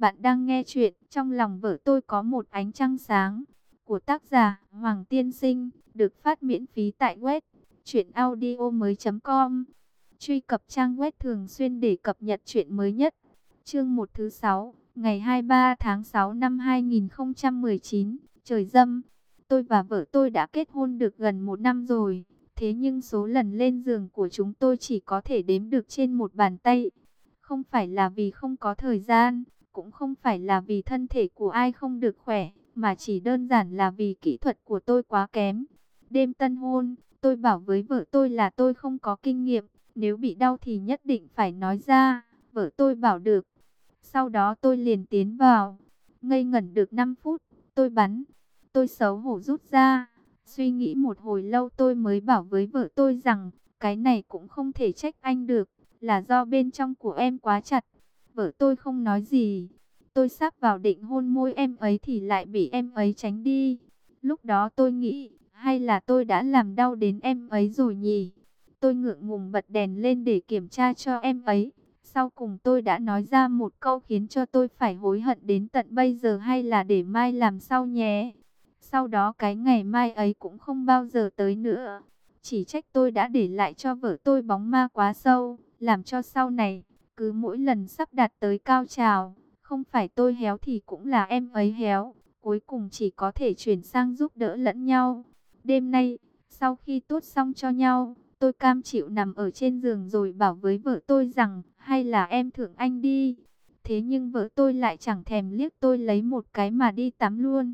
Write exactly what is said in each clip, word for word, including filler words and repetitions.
Bạn đang nghe chuyện Trong lòng vợ tôi có một ánh trăng sáng của tác giả Hoàng Tiên Sinh, được phát miễn phí tại web truyện audio mới chấm com. Truy cập trang web thường xuyên để cập nhật chuyện mới nhất. Chương một thứ sáu, ngày hai mươi ba tháng sáu năm hai nghìn không trăm mười chín, trời dâm. Tôi và vợ tôi đã kết hôn được gần một năm rồi, thế nhưng số lần lên giường của chúng tôi chỉ có thể đếm được trên một bàn tay. Không phải là vì không có thời gian, cũng không phải là vì thân thể của ai không được khỏe, mà chỉ đơn giản là vì kỹ thuật của tôi quá kém. Đêm tân hôn, tôi bảo với vợ tôi là tôi không có kinh nghiệm, nếu bị đau thì nhất định phải nói ra. Vợ tôi bảo được. Sau đó tôi liền tiến vào. Ngây ngẩn được năm phút, tôi bắn. Tôi xấu hổ rút ra. Suy nghĩ một hồi lâu tôi mới bảo với vợ tôi rằng, cái này cũng không thể trách anh được, là do bên trong của em quá chặt. Vợ tôi không nói gì. Tôi sắp vào định hôn môi em ấy thì lại bị em ấy tránh đi. Lúc đó tôi nghĩ, hay là tôi đã làm đau đến em ấy rồi nhỉ? Tôi ngượng ngùng bật đèn lên để kiểm tra cho em ấy. Sau cùng tôi đã nói ra một câu khiến cho tôi phải hối hận đến tận bây giờ, hay là để mai làm sau nhé. Sau đó cái ngày mai ấy cũng không bao giờ tới nữa. Chỉ trách tôi đã để lại cho vợ tôi bóng ma quá sâu, làm cho sau này, cứ mỗi lần sắp đạt tới cao trào, không phải tôi héo thì cũng là em ấy héo. Cuối cùng chỉ có thể chuyển sang giúp đỡ lẫn nhau. Đêm nay, sau khi tốt xong cho nhau, tôi cam chịu nằm ở trên giường rồi bảo với vợ tôi rằng, hay là em thưởng anh đi. Thế nhưng vợ tôi lại chẳng thèm liếc tôi lấy một cái mà đi tắm luôn.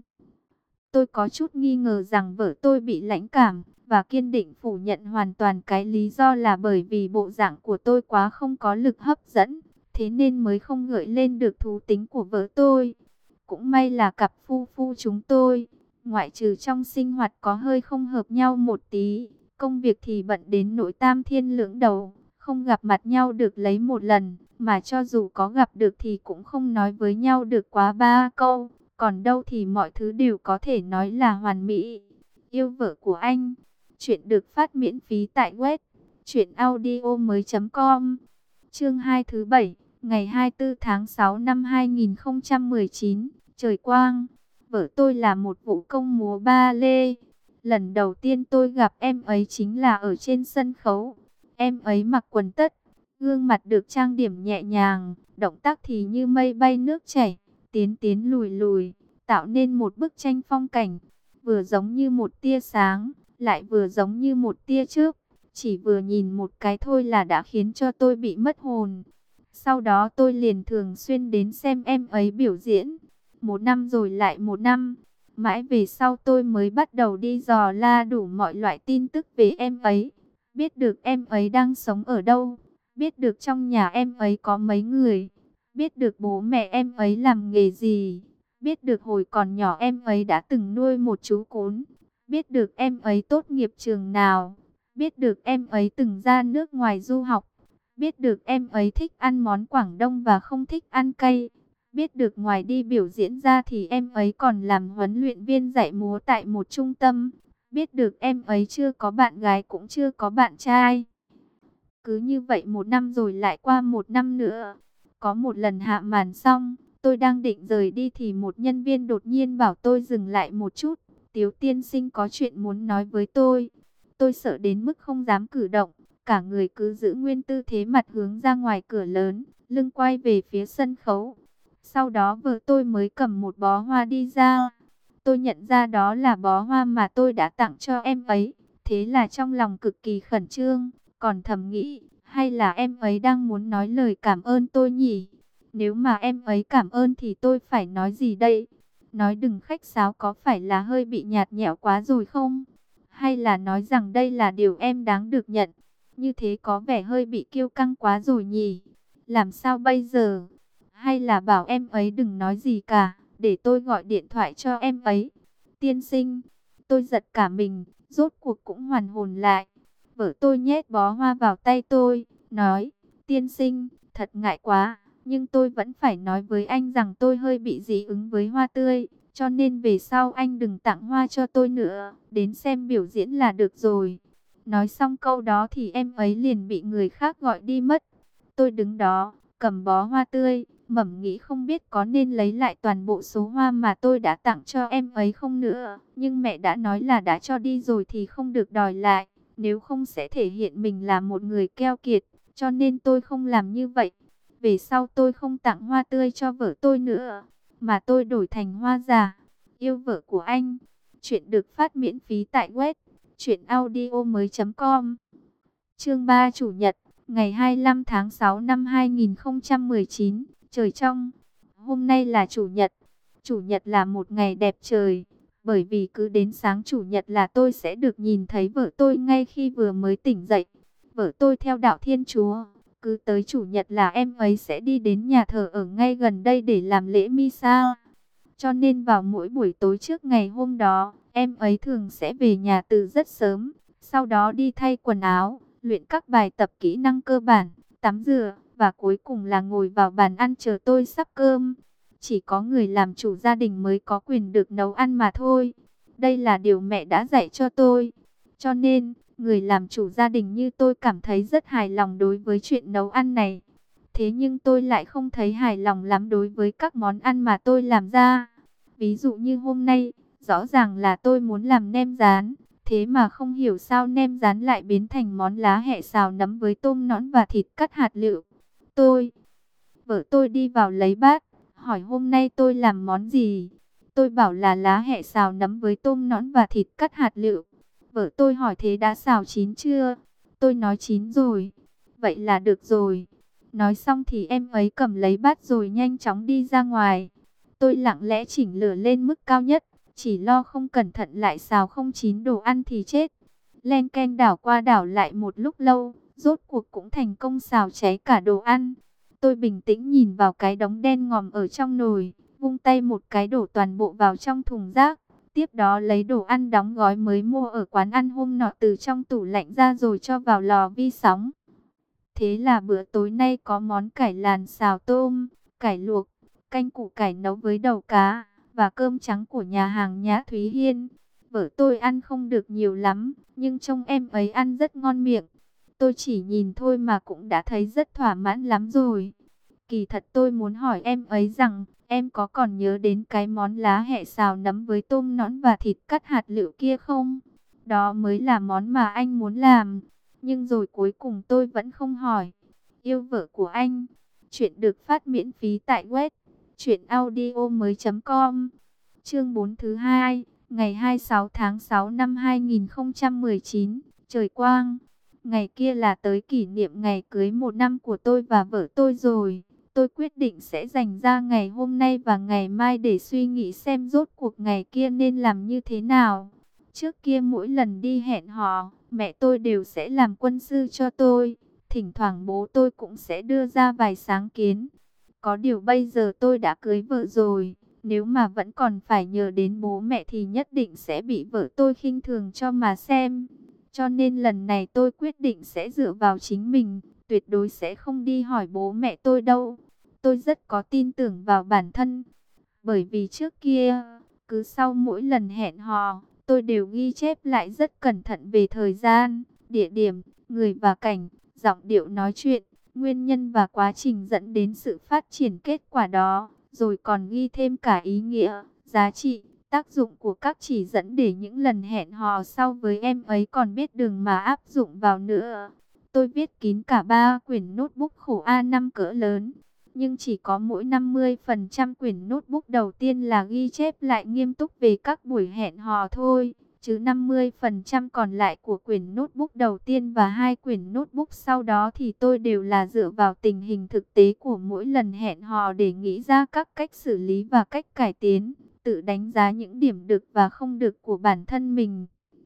Tôi có chút nghi ngờ rằng vợ tôi bị lãnh cảm, và kiên định phủ nhận hoàn toàn cái lý do là bởi vì bộ dạng của tôi quá không có lực hấp dẫn, thế nên mới không gợi lên được thú tính của vợ tôi. Cũng may là cặp phu phu chúng tôi, ngoại trừ trong sinh hoạt có hơi không hợp nhau một tí, công việc thì bận đến nỗi tam thiên lưỡng đầu, không gặp mặt nhau được lấy một lần, mà cho dù có gặp được thì cũng không nói với nhau được quá ba câu. Còn đâu thì mọi thứ đều có thể nói là hoàn mỹ. Yêu vợ của anh. Chuyện được phát miễn phí tại web truyện audio mới chấm com. Chương hai thứ bảy, ngày hai mươi tư tháng sáu năm hai nghìn không trăm mười chín, trời quang. Vợ tôi là một vũ công múa ba lê. Lần đầu tiên tôi gặp em ấy chính là ở trên sân khấu. Em ấy mặc quần tất, gương mặt được trang điểm nhẹ nhàng, động tác thì như mây bay nước chảy, tiến tiến lùi lùi, tạo nên một bức tranh phong cảnh, vừa giống như một tia sáng, lại vừa giống như một tia chớp. Chỉ vừa nhìn một cái thôi là đã khiến cho tôi bị mất hồn. Sau đó tôi liền thường xuyên đến xem em ấy biểu diễn. Một năm rồi lại một năm. Mãi về sau tôi mới bắt đầu đi dò la đủ mọi loại tin tức về em ấy. Biết được em ấy đang sống ở đâu. Biết được trong nhà em ấy có mấy người. Biết được bố mẹ em ấy làm nghề gì. Biết được hồi còn nhỏ em ấy đã từng nuôi một chú cún. Biết được em ấy tốt nghiệp trường nào. Biết được em ấy từng ra nước ngoài du học. Biết được em ấy thích ăn món Quảng Đông và không thích ăn cay. Biết được ngoài đi biểu diễn ra thì em ấy còn làm huấn luyện viên dạy múa tại một trung tâm. Biết được em ấy chưa có bạn gái cũng chưa có bạn trai. Cứ như vậy một năm rồi lại qua một năm nữa. Có một lần hạ màn xong, tôi đang định rời đi thì một nhân viên đột nhiên bảo tôi dừng lại một chút. Tiếu tiên sinh có chuyện muốn nói với tôi. Tôi sợ đến mức không dám cử động, cả người cứ giữ nguyên tư thế, mặt hướng ra ngoài cửa lớn, lưng quay về phía sân khấu. Sau đó vợ tôi mới cầm một bó hoa đi ra. Tôi nhận ra đó là bó hoa mà tôi đã tặng cho em ấy. Thế là trong lòng cực kỳ khẩn trương, còn thầm nghĩ, hay là em ấy đang muốn nói lời cảm ơn tôi nhỉ? Nếu mà em ấy cảm ơn thì tôi phải nói gì đây? Nói đừng khách sáo có phải là hơi bị nhạt nhẽo quá rồi không? Hay là nói rằng đây là điều em đáng được nhận? Như thế có vẻ hơi bị kiêu căng quá rồi nhỉ? Làm sao bây giờ? Hay là bảo em ấy đừng nói gì cả, để tôi gọi điện thoại cho em ấy? Tiên sinh, tôi giật cả mình, rốt cuộc cũng hoàn hồn lại. Vợ tôi nhét bó hoa vào tay tôi, nói, tiên sinh, thật ngại quá, nhưng tôi vẫn phải nói với anh rằng tôi hơi bị dị ứng với hoa tươi, cho nên về sau anh đừng tặng hoa cho tôi nữa, đến xem biểu diễn là được rồi. Nói xong câu đó thì em ấy liền bị người khác gọi đi mất. Tôi đứng đó, cầm bó hoa tươi, Mẩm nghĩ không biết có nên lấy lại toàn bộ số hoa mà tôi đã tặng cho em ấy không nữa. Nhưng mẹ đã nói là đã cho đi rồi thì không được đòi lại. Nếu không sẽ thể hiện mình là một người keo kiệt. Cho nên tôi không làm như vậy. Về sau tôi không tặng hoa tươi cho vợ tôi nữa, mà tôi đổi thành hoa giả. Yêu vợ của anh. Chuyện được phát miễn phí tại web truyện audio mới chấm com. Chương ba Chủ nhật, ngày hai mươi lăm tháng sáu năm hai nghìn không trăm mười chín, trời trong. Hôm nay là Chủ nhật. Chủ nhật là một ngày đẹp trời, bởi vì cứ đến sáng Chủ nhật là tôi sẽ được nhìn thấy vợ tôi ngay khi vừa mới tỉnh dậy. Vợ tôi theo đạo Thiên Chúa, cứ tới Chủ nhật là em ấy sẽ đi đến nhà thờ ở ngay gần đây để làm lễ Misa. Cho nên vào mỗi buổi tối trước ngày hôm đó, em ấy thường sẽ về nhà từ rất sớm, sau đó đi thay quần áo, luyện các bài tập kỹ năng cơ bản, tắm rửa, và cuối cùng là ngồi vào bàn ăn chờ tôi sắp cơm. Chỉ có người làm chủ gia đình mới có quyền được nấu ăn mà thôi. Đây là điều mẹ đã dạy cho tôi. Cho nên, người làm chủ gia đình như tôi cảm thấy rất hài lòng đối với chuyện nấu ăn này. Thế nhưng tôi lại không thấy hài lòng lắm đối với các món ăn mà tôi làm ra. Ví dụ như hôm nay, rõ ràng là tôi muốn làm nem rán. Thế mà không hiểu sao nem rán lại biến thành món lá hẹ xào nấm với tôm nõn và thịt cắt hạt lựu. Tôi, vợ tôi đi vào lấy bát, hỏi hôm nay tôi làm món gì. Tôi bảo là lá hẹ xào nấm với tôm nõn và thịt cắt hạt lựu. Vợ tôi hỏi thế đã xào chín chưa? Tôi nói chín rồi. Vậy là được rồi. Nói xong thì em ấy cầm lấy bát rồi nhanh chóng đi ra ngoài. Tôi lặng lẽ chỉnh lửa lên mức cao nhất, chỉ lo không cẩn thận lại xào không chín đồ ăn thì chết. Len keng đảo qua đảo lại một lúc lâu, rốt cuộc cũng thành công xào cháy cả đồ ăn. Tôi bình tĩnh nhìn vào cái đống đen ngòm ở trong nồi, vung tay một cái đổ toàn bộ vào trong thùng rác. Tiếp đó lấy đồ ăn đóng gói mới mua ở quán ăn hôm nọ từ trong tủ lạnh ra rồi cho vào lò vi sóng. Thế là bữa tối nay có món cải làn xào tôm, cải luộc, canh củ cải nấu với đầu cá, và cơm trắng của nhà hàng Nhã Thúy Hiên. Vợ tôi ăn không được nhiều lắm, nhưng trông em ấy ăn rất ngon miệng. Tôi chỉ nhìn thôi mà cũng đã thấy rất thỏa mãn lắm rồi. Kỳ thật tôi muốn hỏi em ấy rằng, em có còn nhớ đến cái món lá hẹ xào nấm với tôm nõn và thịt cắt hạt lựu kia không? Đó mới là món mà anh muốn làm. Nhưng rồi cuối cùng tôi vẫn không hỏi. Yêu vợ của anh. Chuyện được phát miễn phí tại web truyện audio mới chấm com. Chương bốn thứ hai, ngày hai mươi sáu tháng sáu năm hai nghìn không trăm mười chín, trời quang. Ngày kia là tới kỷ niệm ngày cưới một năm của tôi và vợ tôi rồi. Tôi quyết định sẽ dành ra ngày hôm nay và ngày mai để suy nghĩ xem rốt cuộc ngày kia nên làm như thế nào. Trước kia mỗi lần đi hẹn hò, mẹ tôi đều sẽ làm quân sư cho tôi. Thỉnh thoảng bố tôi cũng sẽ đưa ra vài sáng kiến. Có điều bây giờ tôi đã cưới vợ rồi. Nếu mà vẫn còn phải nhờ đến bố mẹ thì nhất định sẽ bị vợ tôi khinh thường cho mà xem. Cho nên lần này tôi quyết định sẽ dựa vào chính mình. Tuyệt đối sẽ không đi hỏi bố mẹ tôi đâu. Tôi rất có tin tưởng vào bản thân. Bởi vì trước kia, cứ sau mỗi lần hẹn hò, tôi đều ghi chép lại rất cẩn thận về thời gian, địa điểm, người và cảnh, giọng điệu nói chuyện, nguyên nhân và quá trình dẫn đến sự phát triển kết quả đó. Rồi còn ghi thêm cả ý nghĩa, giá trị, tác dụng của các chỉ dẫn để những lần hẹn hò sau với em ấy còn biết đường mà áp dụng vào nữa. Tôi viết kín cả ba quyển notebook khổ a năm cỡ lớn. Nhưng chỉ có mỗi năm mươi phần trăm quyển notebook đầu tiên là ghi chép lại nghiêm túc về các buổi hẹn hò thôi. Chứ năm mươi phần trăm còn lại của quyển notebook đầu tiên và hai quyển notebook sau đó thì tôi đều là dựa vào tình hình thực tế của mỗi lần hẹn hò để nghĩ ra các cách xử lý và cách cải tiến, tự đánh giá những điểm được và không được của bản thân mình.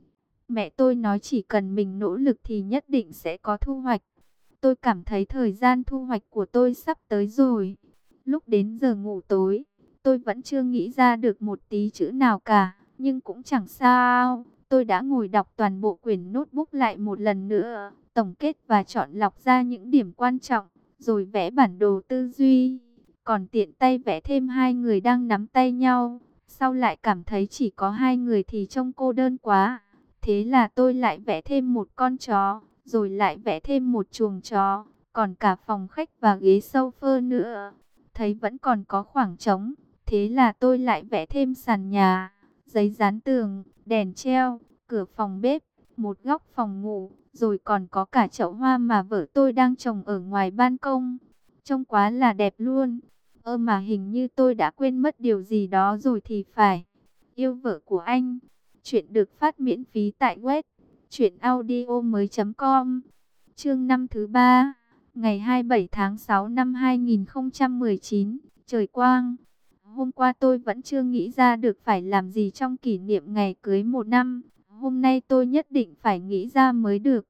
Mẹ tôi nói chỉ cần mình nỗ lực thì nhất định sẽ có thu hoạch. Tôi cảm thấy thời gian thu hoạch của tôi sắp tới rồi. Lúc đến giờ ngủ tối, tôi vẫn chưa nghĩ ra được một tí chữ nào cả. Nhưng cũng chẳng sao, tôi đã ngồi đọc toàn bộ quyển notebook lại một lần nữa, tổng kết và chọn lọc ra những điểm quan trọng, rồi vẽ bản đồ tư duy. Còn tiện tay vẽ thêm hai người đang nắm tay nhau. Sau lại cảm thấy chỉ có hai người thì trông cô đơn quá. Thế là tôi lại vẽ thêm một con chó, rồi lại vẽ thêm một chuồng chó, còn cả phòng khách và ghế sofa nữa. thấy vẫn còn có khoảng trống, thế là tôi lại vẽ thêm sàn nhà, giấy dán tường, đèn treo, cửa phòng bếp, một góc phòng ngủ, rồi còn có cả chậu hoa mà vợ tôi đang trồng ở ngoài ban công. Trông quá là đẹp luôn. Ơ mà hình như tôi đã quên mất điều gì đó rồi thì phải. Yêu vợ của anh. Chuyện được phát miễn phí tại web truyện audio mới chấm com. Chương năm thứ ba, ngày hai mươi bảy tháng sáu năm hai nghìn không trăm mười chín, trời quang. Hôm qua tôi vẫn chưa nghĩ ra được phải làm gì trong kỷ niệm ngày cưới một năm. Hôm nay tôi nhất định phải nghĩ ra mới được.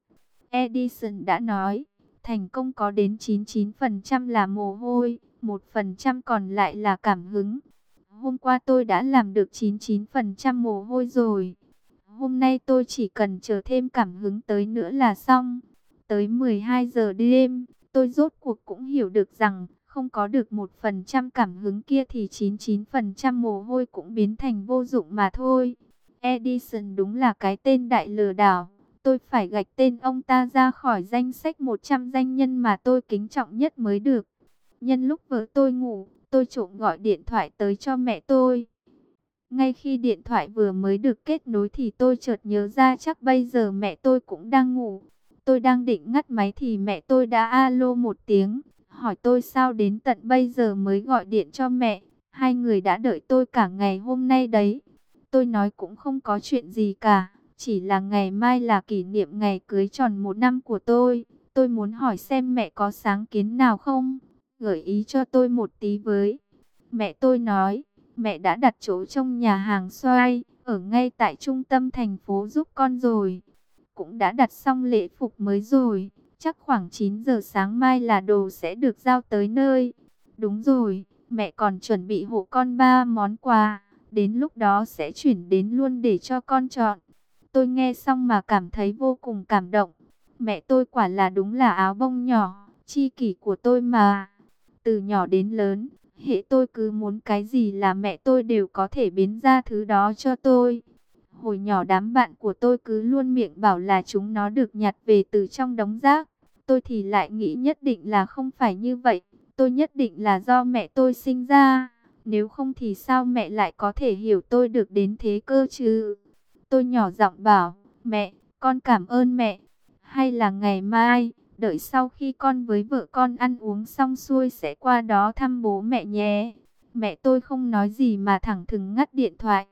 Edison đã nói, thành công có đến chín mươi chín phần trăm là mồ hôi, một phần trăm còn lại là cảm hứng. Hôm qua tôi đã làm được chín mươi chín phần trăm mồ hôi rồi. Hôm nay tôi chỉ cần chờ thêm cảm hứng tới nữa là xong. Tới mười hai giờ đêm, tôi rốt cuộc cũng hiểu được rằng không có được một phần trăm cảm hứng kia thì chín mươi chín phần trăm mồ hôi cũng biến thành vô dụng mà thôi. Edison đúng là cái tên đại lừa đảo. Tôi phải gạch tên ông ta ra khỏi danh sách một trăm danh nhân mà tôi kính trọng nhất mới được. Nhân lúc vợ tôi ngủ, tôi trộm gọi điện thoại tới cho mẹ tôi. Ngay khi điện thoại vừa mới được kết nối thì tôi chợt nhớ ra chắc bây giờ mẹ tôi cũng đang ngủ. Tôi đang định ngắt máy thì mẹ tôi đã alo một tiếng, hỏi tôi sao đến tận bây giờ mới gọi điện cho mẹ. Hai người đã đợi tôi cả ngày hôm nay đấy. Tôi nói cũng không có chuyện gì cả, chỉ là ngày mai là kỷ niệm ngày cưới tròn một năm của tôi. Tôi muốn hỏi xem mẹ có sáng kiến nào không, gợi ý cho tôi một tí với. Mẹ tôi nói, mẹ đã đặt chỗ trong nhà hàng xoay, ở ngay tại trung tâm thành phố giúp con rồi. Cũng đã đặt xong lễ phục mới rồi, chắc khoảng chín giờ sáng mai là đồ sẽ được giao tới nơi. Đúng rồi, mẹ còn chuẩn bị hộ con ba món quà, đến lúc đó sẽ chuyển đến luôn để cho con chọn. Tôi nghe xong mà cảm thấy vô cùng cảm động. Mẹ tôi quả là đúng là áo bông nhỏ, tri kỷ của tôi mà. Từ nhỏ đến lớn, hễ tôi cứ muốn cái gì là mẹ tôi đều có thể biến ra thứ đó cho tôi. Hồi nhỏ đám bạn của tôi cứ luôn miệng bảo là chúng nó được nhặt về từ trong đống rác. Tôi thì lại nghĩ nhất định là không phải như vậy. Tôi nhất định là do mẹ tôi sinh ra. Nếu không thì sao mẹ lại có thể hiểu tôi được đến thế cơ chứ? Tôi nhỏ giọng bảo, mẹ, con cảm ơn mẹ. Hay là ngày mai, đợi sau khi con với vợ con ăn uống xong xuôi sẽ qua đó thăm bố mẹ nhé. Mẹ tôi không nói gì mà thẳng thừng ngắt điện thoại.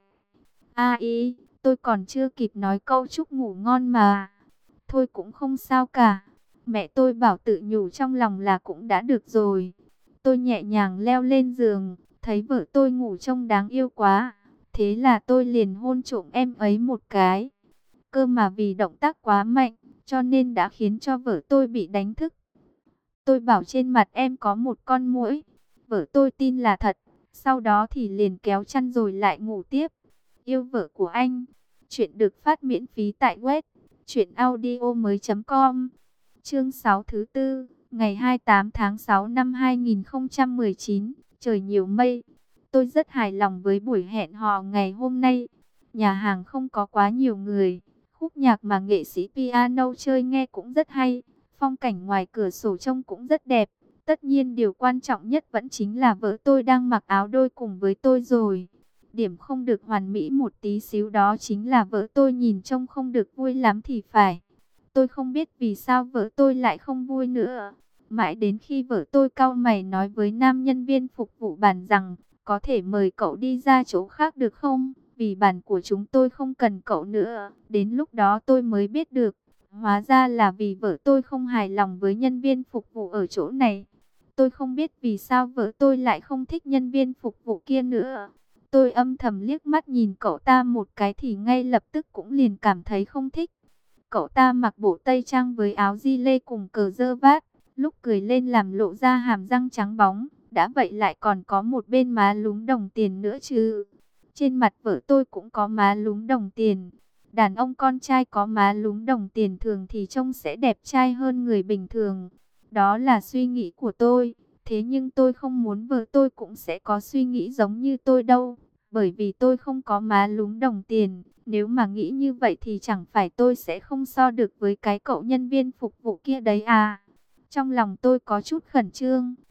A ý, tôi còn chưa kịp nói câu chúc ngủ ngon mà. Thôi cũng không sao cả. Mẹ tôi bảo tự nhủ trong lòng là cũng đã được rồi. Tôi nhẹ nhàng leo lên giường, thấy vợ tôi ngủ trông đáng yêu quá. Thế là tôi liền hôn trộm em ấy một cái. Cơ mà vì động tác quá mạnh, cho nên đã khiến cho vợ tôi bị đánh thức. Tôi bảo trên mặt em có một con muỗi. Vợ tôi tin là thật. Sau đó thì liền kéo chăn rồi lại ngủ tiếp. Yêu vợ của anh. Chuyện được phát miễn phí tại web truyện audio mới chấm com. Chương sáu thứ tư, ngày hai mươi tám tháng sáu năm hai nghìn không trăm mười chín, trời nhiều mây. Tôi rất hài lòng với buổi hẹn hò ngày hôm nay. Nhà hàng không có quá nhiều người. Khúc nhạc mà nghệ sĩ piano chơi nghe cũng rất hay. Phong cảnh ngoài cửa sổ trông cũng rất đẹp. Tất nhiên điều quan trọng nhất vẫn chính là vợ tôi đang mặc áo đôi cùng với tôi rồi. Điểm không được hoàn mỹ một tí xíu đó chính là vợ tôi nhìn trông không được vui lắm thì phải. Tôi không biết vì sao vợ tôi lại không vui nữa. Mãi đến khi vợ tôi cau mày nói với nam nhân viên phục vụ bàn rằng, có thể mời cậu đi ra chỗ khác được không? Vì bàn của chúng tôi không cần cậu nữa. Đến lúc đó tôi mới biết được. Hóa ra là vì vợ tôi không hài lòng với nhân viên phục vụ ở chỗ này. Tôi không biết vì sao vợ tôi lại không thích nhân viên phục vụ kia nữa. Tôi âm thầm liếc mắt nhìn cậu ta một cái thì ngay lập tức cũng liền cảm thấy không thích. Cậu ta mặc bộ tây trang với áo di lê cùng cờ dơ vát, lúc cười lên làm lộ ra hàm răng trắng bóng, đã vậy lại còn có một bên má lúm đồng tiền nữa chứ. Trên mặt vợ tôi cũng có má lúm đồng tiền. Đàn ông con trai có má lúm đồng tiền thường thì trông sẽ đẹp trai hơn người bình thường. Đó là suy nghĩ của tôi. Thế nhưng tôi không muốn vợ tôi cũng sẽ có suy nghĩ giống như tôi đâu. Bởi vì tôi không có má lúm đồng tiền. Nếu mà nghĩ như vậy thì chẳng phải tôi sẽ không so được với cái cậu nhân viên phục vụ kia đấy à. Trong lòng tôi có chút khẩn trương.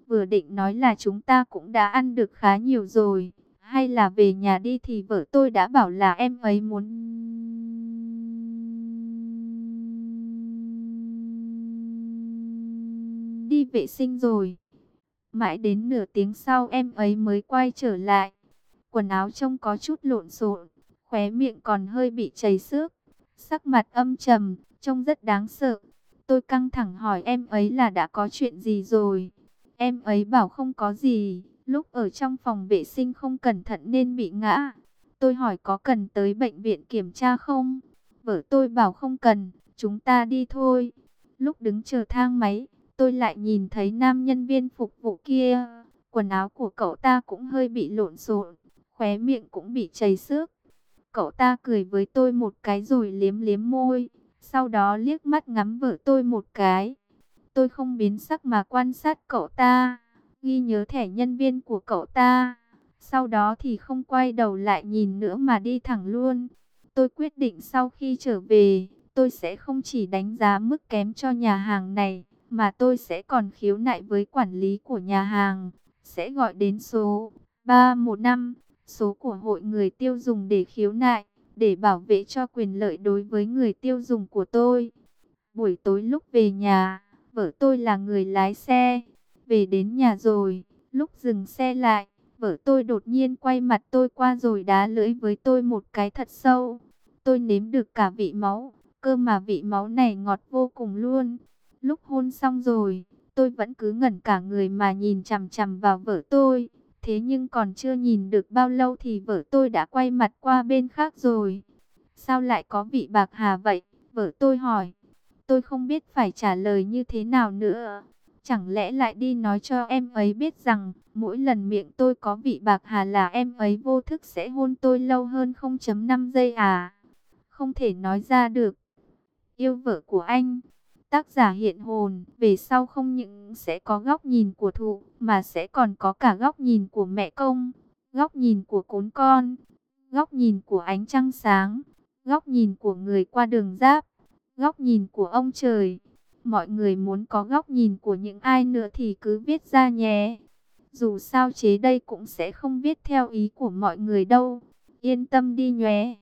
Vừa định nói là chúng ta cũng đã ăn được khá nhiều rồi, hay là về nhà đi, thì vợ tôi đã bảo là em ấy muốn đi vệ sinh rồi. Mãi đến nửa tiếng sau em ấy mới quay trở lại. Quần áo trông có chút lộn xộn, khóe miệng còn hơi bị chảy xước, sắc mặt âm trầm, trông rất đáng sợ. Tôi căng thẳng hỏi em ấy là đã có chuyện gì rồi. Em ấy bảo không có gì, lúc ở trong phòng vệ sinh không cẩn thận nên bị ngã. Tôi hỏi có cần tới bệnh viện kiểm tra không? Vợ tôi bảo không cần, chúng ta đi thôi. Lúc đứng chờ thang máy, tôi lại nhìn thấy nam nhân viên phục vụ kia. Quần áo của cậu ta cũng hơi bị lộn xộn, khóe miệng cũng bị chảy xước. Cậu ta cười với tôi một cái rồi liếm liếm môi, sau đó liếc mắt ngắm vợ tôi một cái. Tôi không biến sắc mà quan sát cậu ta, ghi nhớ thẻ nhân viên của cậu ta. Sau đó thì không quay đầu lại nhìn nữa mà đi thẳng luôn. Tôi quyết định sau khi trở về, tôi sẽ không chỉ đánh giá mức kém cho nhà hàng này, mà tôi sẽ còn khiếu nại với quản lý của nhà hàng. Sẽ gọi đến số ba một năm, số của hội người tiêu dùng để khiếu nại, để bảo vệ cho quyền lợi đối với người tiêu dùng của tôi. Buổi tối lúc về nhà, vợ tôi là người lái xe. Về đến nhà rồi, lúc dừng xe lại, vợ tôi đột nhiên quay mặt tôi qua rồi đá lưỡi với tôi một cái thật sâu. Tôi nếm được cả vị máu, cơ mà vị máu này ngọt vô cùng luôn. Lúc hôn xong rồi, tôi vẫn cứ ngẩn cả người mà nhìn chằm chằm vào vợ tôi. Thế nhưng còn chưa nhìn được bao lâu thì vợ tôi đã quay mặt qua bên khác rồi. Sao lại có vị bạc hà vậy? Vợ tôi hỏi. Tôi không biết phải trả lời như thế nào nữa. Chẳng lẽ lại đi nói cho em ấy biết rằng mỗi lần miệng tôi có vị bạc hà là em ấy vô thức sẽ hôn tôi lâu hơn không phẩy năm giây à? Không thể nói ra được. Yêu vợ của anh. Tác giả hiện hồn, về sau không những sẽ có góc nhìn của thụ, mà sẽ còn có cả góc nhìn của mẹ công, góc nhìn của cún con, góc nhìn của ánh trăng sáng, góc nhìn của người qua đường giáp, góc nhìn của ông trời. Mọi người muốn có góc nhìn của những ai nữa thì cứ viết ra nhé. Dù sao chế đây cũng sẽ không viết theo ý của mọi người đâu. Yên tâm đi nhé.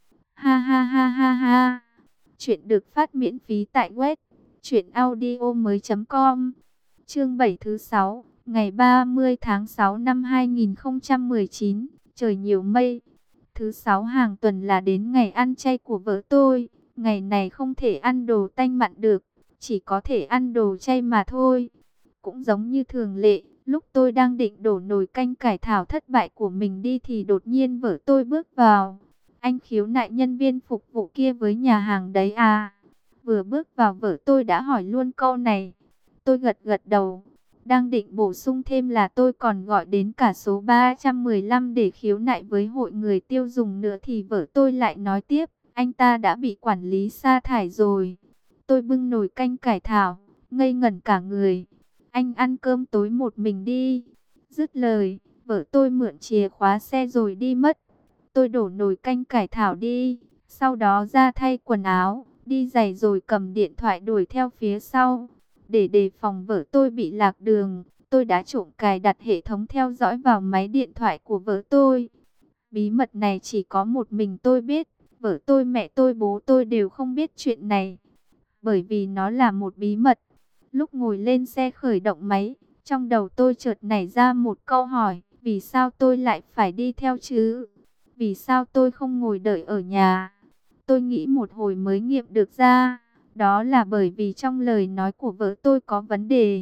Ha ha ha ha ha. Chuyện được phát miễn phí tại web truyện audio mới chấm com. Chương bảy thứ sáu, ngày ba mươi tháng sáu năm hai nghìn không trăm mười chín, trời nhiều mây. Thứ sáu hàng tuần là đến ngày ăn chay của vợ tôi. Ngày này không thể ăn đồ tanh mặn được, chỉ có thể ăn đồ chay mà thôi. Cũng giống như thường lệ, lúc tôi đang định đổ nồi canh cải thảo thất bại của mình đi thì đột nhiên vợ tôi bước vào. Anh khiếu nại nhân viên phục vụ kia với nhà hàng đấy à? Vừa bước vào vợ tôi đã hỏi luôn câu này. Tôi gật gật đầu. Đang định bổ sung thêm là tôi còn gọi đến cả số ba trăm mười lăm để khiếu nại với hội người tiêu dùng nữa thì vợ tôi lại nói tiếp. Anh ta đã bị quản lý sa thải rồi. Tôi bưng nồi canh cải thảo, ngây ngẩn cả người. Anh ăn cơm tối một mình đi. Dứt lời, vợ tôi mượn chìa khóa xe rồi đi mất. Tôi đổ nồi canh cải thảo đi, sau đó ra thay quần áo, đi giày rồi cầm điện thoại đuổi theo phía sau. Để đề phòng vợ tôi bị lạc đường, tôi đã trộm cài đặt hệ thống theo dõi vào máy điện thoại của vợ tôi. Bí mật này chỉ có một mình tôi biết, vợ tôi, mẹ tôi, bố tôi đều không biết chuyện này. Bởi vì nó là một bí mật. Lúc ngồi lên xe khởi động máy, trong đầu tôi chợt nảy ra một câu hỏi, vì sao tôi lại phải đi theo chứ? Vì sao tôi không ngồi đợi ở nhà? Tôi nghĩ một hồi mới nghiệm được ra. Đó là bởi vì trong lời nói của vợ tôi có vấn đề.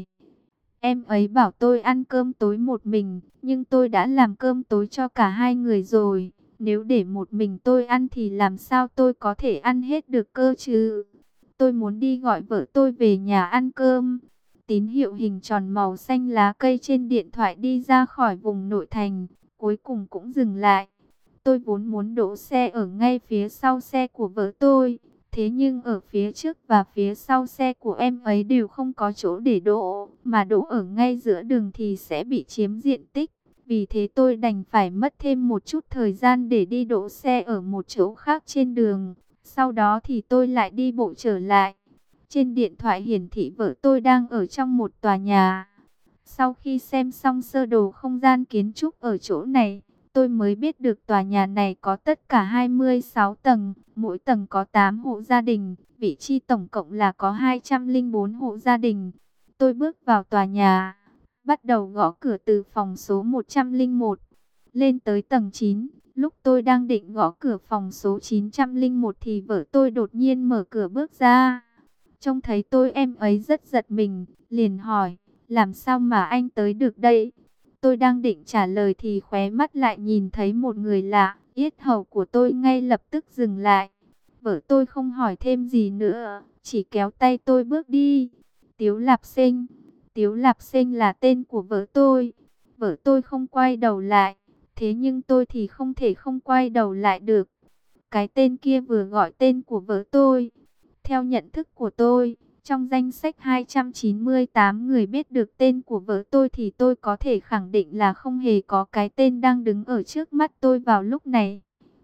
Em ấy bảo tôi ăn cơm tối một mình, nhưng tôi đã làm cơm tối cho cả hai người rồi. Nếu để một mình tôi ăn thì làm sao tôi có thể ăn hết được cơ chứ? Tôi muốn đi gọi vợ tôi về nhà ăn cơm. Tín hiệu hình tròn màu xanh lá cây trên điện thoại đi ra khỏi vùng nội thành, cuối cùng cũng dừng lại. Tôi vốn muốn đỗ xe ở ngay phía sau xe của vợ tôi. Thế nhưng ở phía trước và phía sau xe của em ấy đều không có chỗ để đỗ. Mà đỗ ở ngay giữa đường thì sẽ bị chiếm diện tích. Vì thế tôi đành phải mất thêm một chút thời gian để đi đỗ xe ở một chỗ khác trên đường. Sau đó thì tôi lại đi bộ trở lại. Trên điện thoại hiển thị vợ tôi đang ở trong một tòa nhà. Sau khi xem xong sơ đồ không gian kiến trúc ở chỗ này, tôi mới biết được tòa nhà này có tất cả hai mươi sáu tầng, mỗi tầng có tám hộ gia đình, vị trí tổng cộng là có hai trăm lẻ bốn hộ gia đình. Tôi bước vào tòa nhà, bắt đầu gõ cửa từ phòng số một trăm lẻ một, lên tới tầng chín. Lúc tôi đang định gõ cửa phòng số chín trăm lẻ một thì vợ tôi đột nhiên mở cửa bước ra. Trông thấy tôi em ấy rất giật mình, liền hỏi, làm sao mà anh tới được đây? Tôi đang định trả lời thì khóe mắt lại nhìn thấy một người lạ, yết hầu của tôi ngay lập tức dừng lại. Vợ tôi không hỏi thêm gì nữa, chỉ kéo tay tôi bước đi. Tiếu Lạp Sinh, Tiếu Lạp Sinh là tên của vợ tôi. Vợ tôi không quay đầu lại, thế nhưng tôi thì không thể không quay đầu lại được. Cái tên kia vừa gọi tên của vợ tôi. Theo nhận thức của tôi, trong danh sách hai trăm chín mươi tám người biết được tên của vợ tôi thì tôi có thể khẳng định là không hề có cái tên đang đứng ở trước mắt tôi vào lúc này.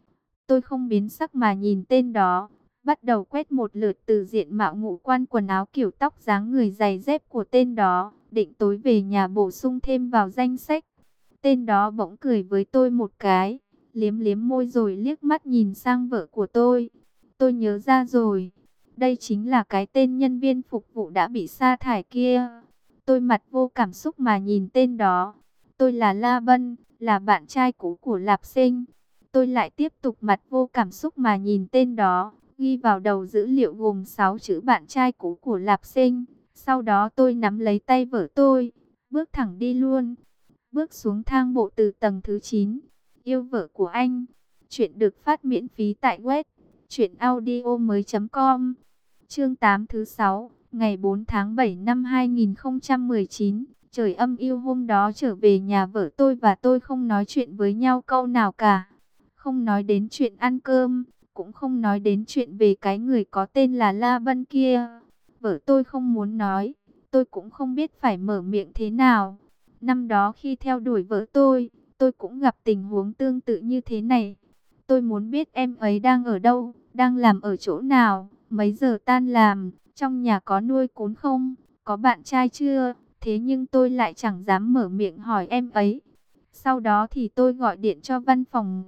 Tôi không biến sắc mà nhìn tên đó, bắt đầu quét một lượt từ diện mạo ngũ quan, quần áo, kiểu tóc, dáng người, giày dép của tên đó, định tối về nhà bổ sung thêm vào danh sách. Tên đó bỗng cười với tôi một cái, liếm liếm môi rồi liếc mắt nhìn sang vợ của tôi. Tôi nhớ ra rồi. Đây chính là cái tên nhân viên phục vụ đã bị sa thải kia. Tôi mặt vô cảm xúc mà nhìn tên đó. Tôi là La Bân, là bạn trai cũ của Lạp Sinh. Tôi lại tiếp tục mặt vô cảm xúc mà nhìn tên đó. Ghi vào đầu dữ liệu gồm sáu chữ bạn trai cũ của Lạp Sinh. Sau đó tôi nắm lấy tay vợ tôi, bước thẳng đi luôn. Bước xuống thang bộ từ tầng thứ chín. Yêu vợ của anh. Chuyện được phát miễn phí tại web truyện audio mới chấm com. Chương tám thứ sáu, ngày bốn tháng bảy năm hai nghìn không trăm mười chín, trời âm u. Hôm đó trở về nhà vợ tôi và tôi không nói chuyện với nhau câu nào cả. Không nói đến chuyện ăn cơm, cũng không nói đến chuyện về cái người có tên là La Bân kia. Vợ tôi không muốn nói, tôi cũng không biết phải mở miệng thế nào. Năm đó khi theo đuổi vợ tôi, tôi cũng gặp tình huống tương tự như thế này. Tôi muốn biết em ấy đang ở đâu, đang làm ở chỗ nào, mấy giờ tan làm, trong nhà có nuôi cún không, có bạn trai chưa. Thế nhưng tôi lại chẳng dám mở miệng hỏi em ấy. Sau đó thì tôi gọi điện cho văn phòng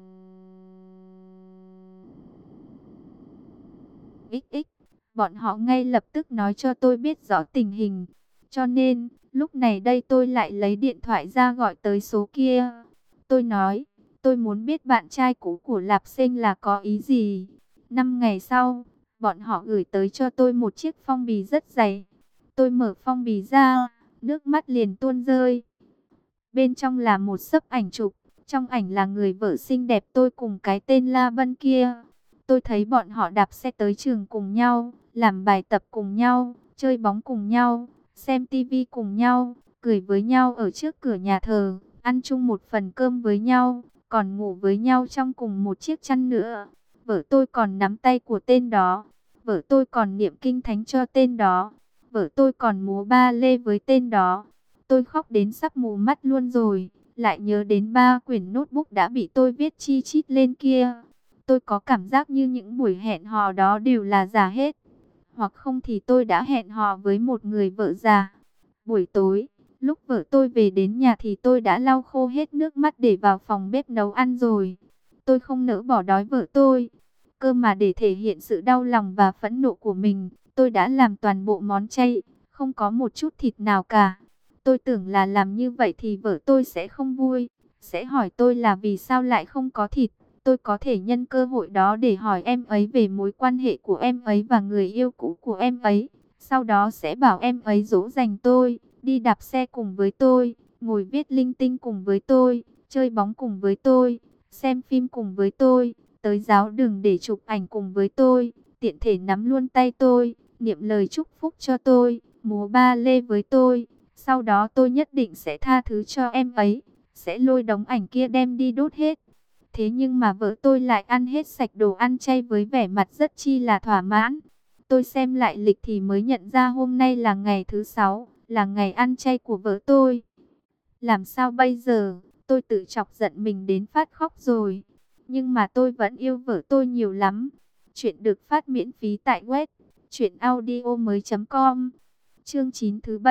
ích ích. Bọn họ ngay lập tức nói cho tôi biết rõ tình hình. Cho nên, lúc này đây tôi lại lấy điện thoại ra gọi tới số kia. Tôi nói, tôi muốn biết bạn trai cũ của Lạp Sinh là có ý gì. Năm ngày sau, bọn họ gửi tới cho tôi một chiếc phong bì rất dày. Tôi mở phong bì ra, nước mắt liền tuôn rơi. Bên trong là một xấp ảnh chụp. Trong ảnh là người vợ xinh đẹp tôi cùng cái tên La Bân kia. Tôi thấy bọn họ đạp xe tới trường cùng nhau, làm bài tập cùng nhau, chơi bóng cùng nhau, xem tivi cùng nhau, cười với nhau ở trước cửa nhà thờ, ăn chung một phần cơm với nhau, còn ngủ với nhau trong cùng một chiếc chăn nữa. Vợ tôi còn nắm tay của tên đó, vợ tôi còn niệm kinh thánh cho tên đó, vợ tôi còn múa ba lê với tên đó. Tôi khóc đến sắp mù mắt luôn rồi, lại nhớ đến ba quyển notebook đã bị tôi viết chi chít lên kia. Tôi có cảm giác như những buổi hẹn hò đó đều là giả hết. Hoặc không thì tôi đã hẹn hò với một người vợ già. Buổi tối, lúc vợ tôi về đến nhà thì tôi đã lau khô hết nước mắt để vào phòng bếp nấu ăn rồi. Tôi không nỡ bỏ đói vợ tôi. Cơ mà để thể hiện sự đau lòng và phẫn nộ của mình, tôi đã làm toàn bộ món chay, không có một chút thịt nào cả. Tôi tưởng là làm như vậy thì vợ tôi sẽ không vui, sẽ hỏi tôi là vì sao lại không có thịt. Tôi có thể nhân cơ hội đó để hỏi em ấy về mối quan hệ của em ấy và người yêu cũ của em ấy. Sau đó sẽ bảo em ấy dỗ dành tôi, đi đạp xe cùng với tôi, ngồi viết linh tinh cùng với tôi, chơi bóng cùng với tôi, xem phim cùng với tôi, tới giáo đường để chụp ảnh cùng với tôi, tiện thể nắm luôn tay tôi, niệm lời chúc phúc cho tôi, múa ba lê với tôi. Sau đó tôi nhất định sẽ tha thứ cho em ấy, sẽ lôi đống ảnh kia đem đi đốt hết. Thế nhưng mà vợ tôi lại ăn hết sạch đồ ăn chay với vẻ mặt rất chi là thỏa mãn. Tôi xem lại lịch thì mới nhận ra hôm nay là ngày thứ sáu, là ngày ăn chay của vợ tôi. Làm sao bây giờ? Tôi tự chọc giận mình đến phát khóc rồi. Nhưng mà tôi vẫn yêu vợ tôi nhiều lắm. Chuyện được phát miễn phí tại web truyện audio mới chấm com. Chương chín thứ bảy,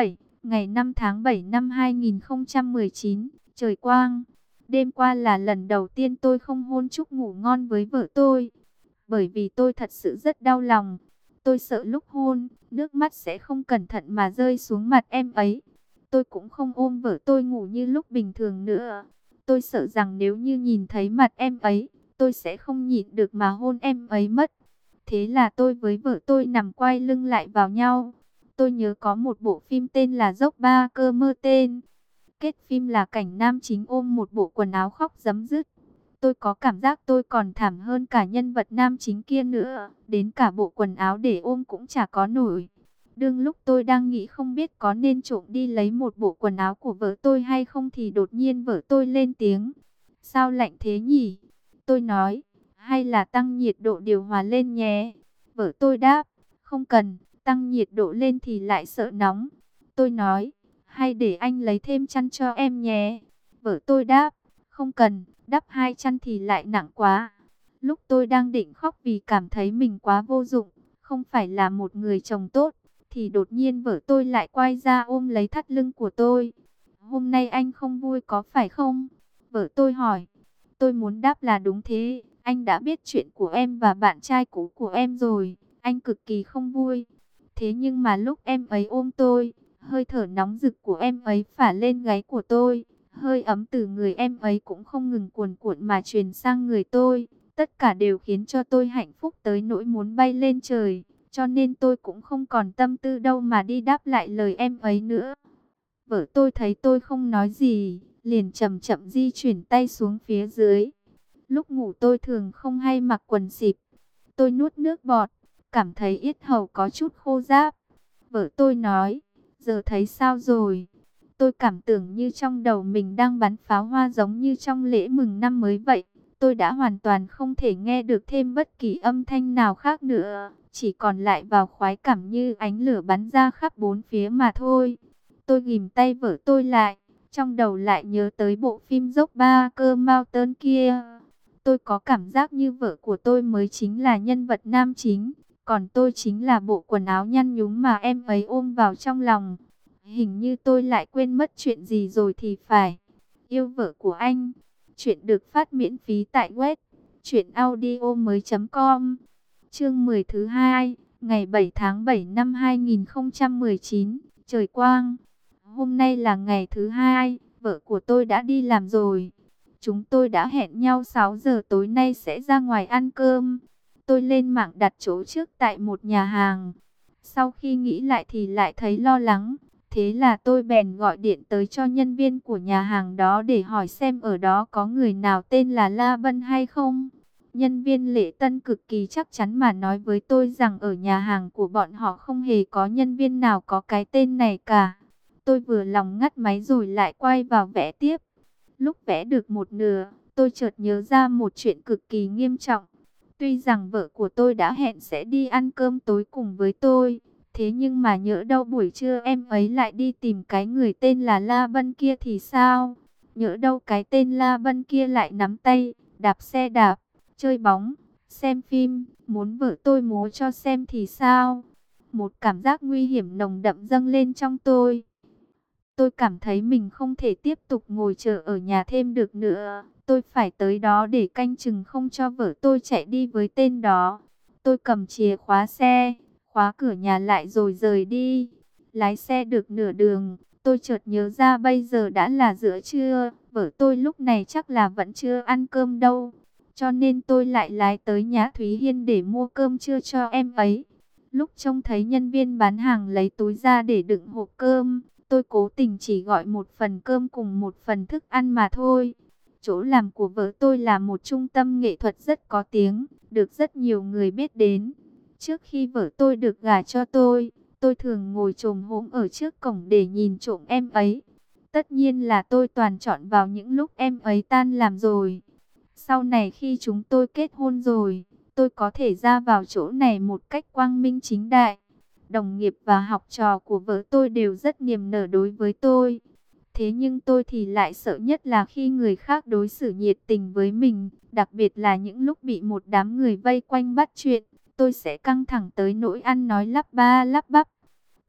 ngày năm tháng bảy năm hai nghìn không trăm mười chín, trời quang. Đêm qua là lần đầu tiên tôi không hôn chúc ngủ ngon với vợ tôi. Bởi vì tôi thật sự rất đau lòng. Tôi sợ lúc hôn, nước mắt sẽ không cẩn thận mà rơi xuống mặt em ấy. Tôi cũng không ôm vợ tôi ngủ như lúc bình thường nữa. Tôi sợ rằng nếu như nhìn thấy mặt em ấy, tôi sẽ không nhịn được mà hôn em ấy mất. Thế là tôi với vợ tôi nằm quay lưng lại vào nhau. Tôi nhớ có một bộ phim tên là Dốc Ba Cơ Mơ Tên. Kết phim là cảnh nam chính ôm một bộ quần áo khóc rấm rứt. Tôi có cảm giác tôi còn thảm hơn cả nhân vật nam chính kia nữa. Đến cả bộ quần áo để ôm cũng chả có nổi. Đương lúc tôi đang nghĩ không biết có nên trộm đi lấy một bộ quần áo của vợ tôi hay không thì đột nhiên vợ tôi lên tiếng. Sao lạnh thế nhỉ? Tôi nói, hay là tăng nhiệt độ điều hòa lên nhé. Vợ tôi đáp, không cần, tăng nhiệt độ lên thì lại sợ nóng. Tôi nói, hay để anh lấy thêm chăn cho em nhé. Vợ tôi đáp, không cần, đắp hai chăn thì lại nặng quá. Lúc tôi đang định khóc vì cảm thấy mình quá vô dụng, không phải là một người chồng tốt, thì đột nhiên vợ tôi lại quay ra ôm lấy thắt lưng của tôi. Hôm nay anh không vui có phải không? Vợ tôi hỏi. Tôi muốn đáp là đúng thế, anh đã biết chuyện của em và bạn trai cũ của em rồi, anh cực kỳ không vui. Thế nhưng mà lúc em ấy ôm tôi, hơi thở nóng rực của em ấy phả lên gáy của tôi, hơi ấm từ người em ấy cũng không ngừng cuồn cuộn mà truyền sang người tôi. Tất cả đều khiến cho tôi hạnh phúc tới nỗi muốn bay lên trời, cho nên tôi cũng không còn tâm tư đâu mà đi đáp lại lời em ấy nữa. Vợ tôi thấy tôi không nói gì, liền chậm chậm di chuyển tay xuống phía dưới. Lúc ngủ tôi thường không hay mặc quần xịp. Tôi nuốt nước bọt, cảm thấy yết hầu có chút khô ráp. Vợ tôi nói, giờ thấy sao rồi? Tôi cảm tưởng như trong đầu mình đang bắn pháo hoa giống như trong lễ mừng năm mới vậy. Tôi đã hoàn toàn không thể nghe được thêm bất kỳ âm thanh nào khác nữa. Chỉ còn lại vào khoái cảm như ánh lửa bắn ra khắp bốn phía mà thôi. Tôi ghìm tay vợ tôi lại, trong đầu lại nhớ tới bộ phim Dốc Ba Cơ Mountain kia. Tôi có cảm giác như vợ của tôi mới chính là nhân vật nam chính, còn tôi chính là bộ quần áo nhăn nhúm mà em ấy ôm vào trong lòng. Hình như tôi lại quên mất chuyện gì rồi thì phải. Yêu vợ của anh. Chuyện được phát miễn phí tại web truyệnaudiomoi chấm com. Chương mười thứ hai, ngày bảy tháng bảy năm hai nghìn không trăm mười chín, trời quang. Hôm nay là ngày thứ hai, vợ của tôi đã đi làm rồi. Chúng tôi đã hẹn nhau sáu giờ tối nay sẽ ra ngoài ăn cơm. Tôi lên mạng đặt chỗ trước tại một nhà hàng. Sau khi nghĩ lại thì lại thấy lo lắng. Thế là tôi bèn gọi điện tới cho nhân viên của nhà hàng đó để hỏi xem ở đó có người nào tên là La Bân hay không. Nhân viên lễ tân cực kỳ chắc chắn mà nói với tôi rằng ở nhà hàng của bọn họ không hề có nhân viên nào có cái tên này cả. Tôi vừa lòng ngắt máy rồi lại quay vào vẽ tiếp. Lúc vẽ được một nửa, tôi chợt nhớ ra một chuyện cực kỳ nghiêm trọng. Tuy rằng vợ của tôi đã hẹn sẽ đi ăn cơm tối cùng với tôi, thế nhưng mà nhỡ đâu buổi trưa em ấy lại đi tìm cái người tên là La Bân kia thì sao? Nhỡ đâu cái tên La Bân kia lại nắm tay, đạp xe đạp, chơi bóng, xem phim, muốn vợ tôi múa cho xem thì sao? Một cảm giác nguy hiểm nồng đậm dâng lên trong tôi. Tôi cảm thấy mình không thể tiếp tục ngồi chờ ở nhà thêm được nữa. Tôi phải tới đó để canh chừng không cho vợ tôi chạy đi với tên đó. Tôi cầm chìa khóa xe, khóa cửa nhà lại rồi rời đi. Lái xe được nửa đường, tôi chợt nhớ ra bây giờ đã là giữa trưa. Vợ tôi lúc này chắc là vẫn chưa ăn cơm đâu. Cho nên tôi lại lái tới nhà Thúy Hiên để mua cơm trưa cho em ấy. Lúc trông thấy nhân viên bán hàng lấy túi ra để đựng hộp cơm, tôi cố tình chỉ gọi một phần cơm cùng một phần thức ăn mà thôi. Chỗ làm của vợ tôi là một trung tâm nghệ thuật rất có tiếng, được rất nhiều người biết đến. Trước khi vợ tôi được gả cho tôi, tôi thường ngồi chồm hổm ở trước cổng để nhìn trộm em ấy. Tất nhiên là tôi toàn chọn vào những lúc em ấy tan làm rồi. Sau này khi chúng tôi kết hôn rồi, tôi có thể ra vào chỗ này một cách quang minh chính đại. Đồng nghiệp và học trò của vợ tôi đều rất niềm nở đối với tôi. Thế nhưng tôi thì lại sợ nhất là khi người khác đối xử nhiệt tình với mình, đặc biệt là những lúc bị một đám người vây quanh bắt chuyện, tôi sẽ căng thẳng tới nỗi ăn nói lắp ba lắp bắp.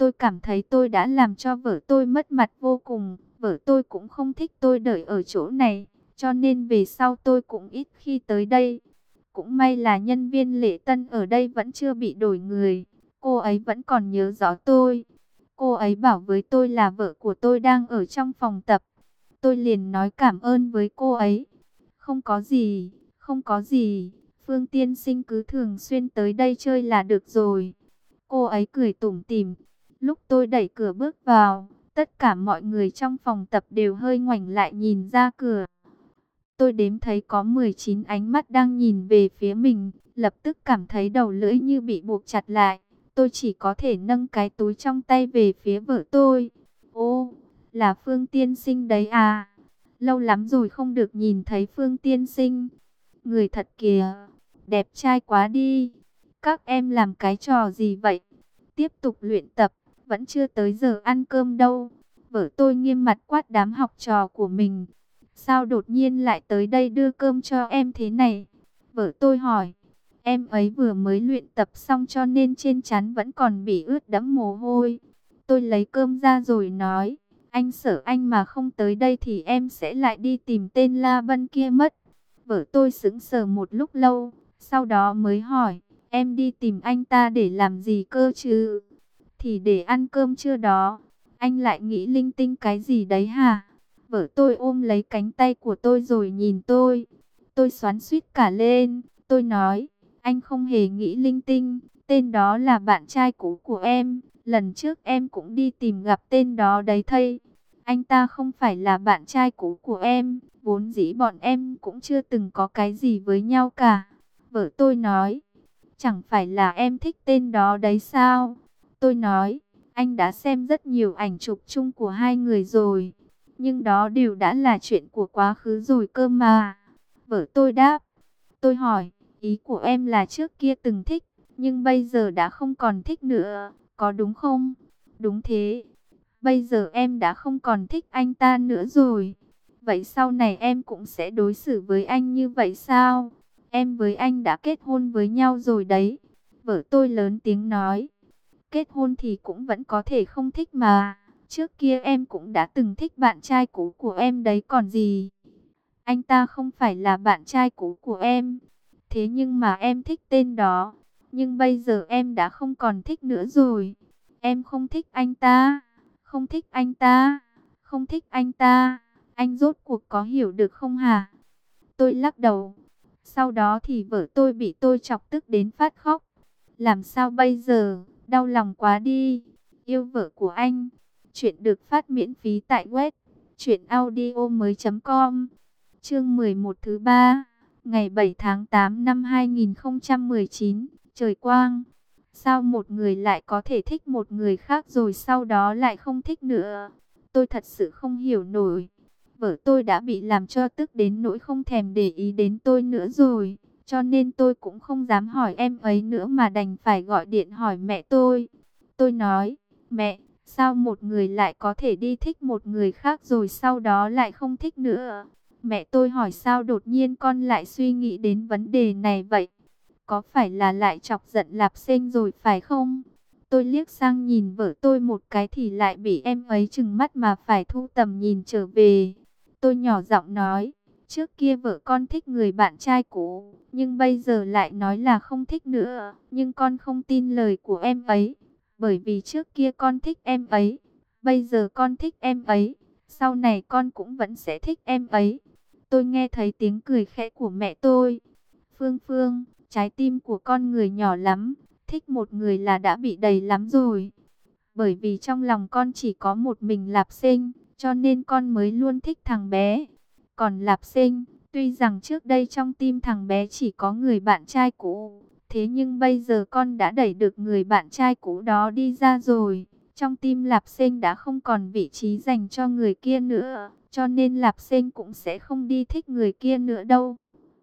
Tôi cảm thấy tôi đã làm cho vợ tôi mất mặt vô cùng. Vợ tôi cũng không thích tôi đợi ở chỗ này, cho nên về sau tôi cũng ít khi tới đây. Cũng may là nhân viên lễ tân ở đây vẫn chưa bị đổi người. Cô ấy vẫn còn nhớ rõ tôi. Cô ấy bảo với tôi là vợ của tôi đang ở trong phòng tập. Tôi liền nói cảm ơn với cô ấy. Không có gì, không có gì. Phương tiên sinh cứ thường xuyên tới đây chơi là được rồi. Cô ấy cười tủm tỉm. Lúc tôi đẩy cửa bước vào, tất cả mọi người trong phòng tập đều hơi ngoảnh lại nhìn ra cửa. Tôi đếm thấy có mười chín ánh mắt đang nhìn về phía mình, lập tức cảm thấy đầu lưỡi như bị buộc chặt lại. Tôi chỉ có thể nâng cái túi trong tay về phía vợ tôi. Ô, là Phương tiên sinh đấy à? Lâu lắm rồi không được nhìn thấy Phương tiên sinh. Người thật kìa, đẹp trai quá đi. Các em làm cái trò gì vậy? Tiếp tục luyện tập, vẫn chưa tới giờ ăn cơm đâu. Vợ tôi nghiêm mặt quát đám học trò của mình. Sao đột nhiên lại tới đây đưa cơm cho em thế này? Vợ tôi hỏi. Em ấy vừa mới luyện tập xong cho nên trên trán vẫn còn bị ướt đẫm mồ hôi. Tôi lấy cơm ra rồi nói. Anh sợ anh mà không tới đây thì em sẽ lại đi tìm tên La Bân kia mất. Vợ tôi sững sờ một lúc lâu, sau đó mới hỏi. Em đi tìm anh ta để làm gì cơ chứ? Thì để ăn cơm trưa đó. Anh lại nghĩ linh tinh cái gì đấy hả? Vợ tôi ôm lấy cánh tay của tôi rồi nhìn tôi. Tôi xoắn xuýt cả lên. Tôi nói, anh không hề nghĩ linh tinh. Tên đó là bạn trai cũ của em. Lần trước em cũng đi tìm gặp tên đó đấy thây. Anh ta không phải là bạn trai cũ của em. Vốn dĩ bọn em cũng chưa từng có cái gì với nhau cả. Vợ tôi nói, chẳng phải là em thích tên đó đấy sao? Tôi nói, anh đã xem rất nhiều ảnh chụp chung của hai người rồi. Nhưng đó đều đã là chuyện của quá khứ rồi cơ mà. Vợ tôi đáp. Tôi hỏi, ý của em là trước kia từng thích, nhưng bây giờ đã không còn thích nữa, có đúng không? Đúng thế. Bây giờ em đã không còn thích anh ta nữa rồi. Vậy sau này em cũng sẽ đối xử với anh như vậy sao? Em với anh đã kết hôn với nhau rồi đấy. Vợ tôi lớn tiếng nói. Kết hôn thì cũng vẫn có thể không thích mà. Trước kia em cũng đã từng thích bạn trai cũ của em đấy còn gì. Anh ta không phải là bạn trai cũ của em. Thế nhưng mà em thích tên đó. Nhưng bây giờ em đã không còn thích nữa rồi. Em không thích anh ta. Không thích anh ta. Không thích anh ta. Anh rốt cuộc có hiểu được không hả? Tôi lắc đầu. Sau đó thì vợ tôi bị tôi chọc tức đến phát khóc. Làm sao bây giờ? Đau lòng quá đi. Yêu vợ của anh. Chuyện được phát miễn phí tại web truyện audio mới chấm com. Chương mười một thứ ba, ngày bảy tháng tám năm hai nghìn không trăm mười chín, trời quang. Sao một người lại có thể thích một người khác rồi sau đó lại không thích nữa? Tôi thật sự không hiểu nổi. Vợ tôi đã bị làm cho tức đến nỗi không thèm để ý đến tôi nữa rồi. Cho nên tôi cũng không dám hỏi em ấy nữa mà đành phải gọi điện hỏi mẹ tôi. Tôi nói, mẹ, sao một người lại có thể đi thích một người khác rồi sau đó lại không thích nữa? Mẹ tôi hỏi sao đột nhiên con lại suy nghĩ đến vấn đề này vậy? Có phải là lại chọc giận Lạp Sinh rồi phải không? Tôi liếc sang nhìn vợ tôi một cái thì lại bị em ấy trừng mắt mà phải thu tầm nhìn trở về. Tôi nhỏ giọng nói, trước kia vợ con thích người bạn trai cũ, nhưng bây giờ lại nói là không thích nữa. Nhưng con không tin lời của em ấy, bởi vì trước kia con thích em ấy, bây giờ con thích em ấy, sau này con cũng vẫn sẽ thích em ấy. Tôi nghe thấy tiếng cười khẽ của mẹ tôi. Phương Phương, trái tim của con người nhỏ lắm, thích một người là đã bị đầy lắm rồi. Bởi vì trong lòng con chỉ có một mình Lạp Sinh, cho nên con mới luôn thích thằng bé. Còn Lạp Sinh, tuy rằng trước đây trong tim thằng bé chỉ có người bạn trai cũ, thế nhưng bây giờ con đã đẩy được người bạn trai cũ đó đi ra rồi. Trong tim Lạp Sinh đã không còn vị trí dành cho người kia nữa, cho nên Lạp Sinh cũng sẽ không đi thích người kia nữa đâu.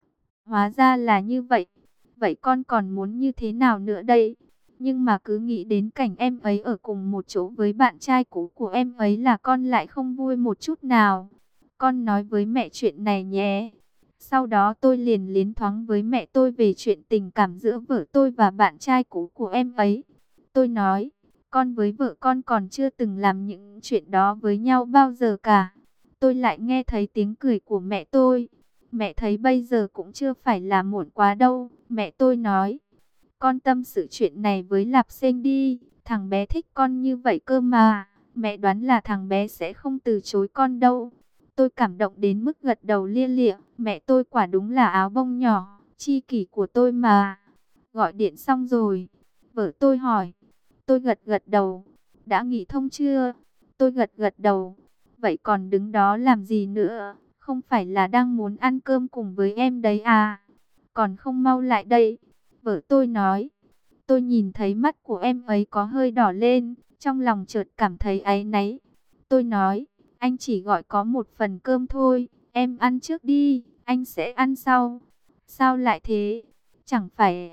Hóa ra là như vậy. Vậy con còn muốn như thế nào nữa đây? Nhưng mà cứ nghĩ đến cảnh em ấy ở cùng một chỗ với bạn trai cũ của em ấy là con lại không vui một chút nào. Con nói với mẹ chuyện này nhé. Sau đó tôi liền liến thoáng với mẹ tôi về chuyện tình cảm giữa vợ tôi và bạn trai cũ của em ấy. Tôi nói, Con với vợ con còn chưa từng làm những chuyện đó với nhau bao giờ cả. Tôi lại nghe thấy tiếng cười của mẹ tôi. Mẹ thấy bây giờ cũng chưa phải là muộn quá đâu. Mẹ tôi nói, con tâm sự chuyện này với Lạp Sên đi. Thằng bé thích con như vậy cơ mà. Mẹ đoán là thằng bé sẽ không từ chối con đâu. Tôi cảm động đến mức gật đầu lia lịa. Mẹ tôi quả đúng là áo bông nhỏ, tri kỷ của tôi mà. Gọi điện xong rồi, vợ tôi hỏi. Tôi gật gật đầu. Đã nghĩ thông chưa? Tôi gật gật đầu. Vậy còn đứng đó làm gì nữa? Không phải là đang muốn ăn cơm cùng với em đấy à? Còn không mau lại đây. Vợ tôi nói. Tôi nhìn thấy mắt của em ấy có hơi đỏ lên. Trong lòng chợt cảm thấy áy náy. Tôi nói, anh chỉ gọi có một phần cơm thôi. Em ăn trước đi, anh sẽ ăn sau. Sao lại thế? Chẳng phải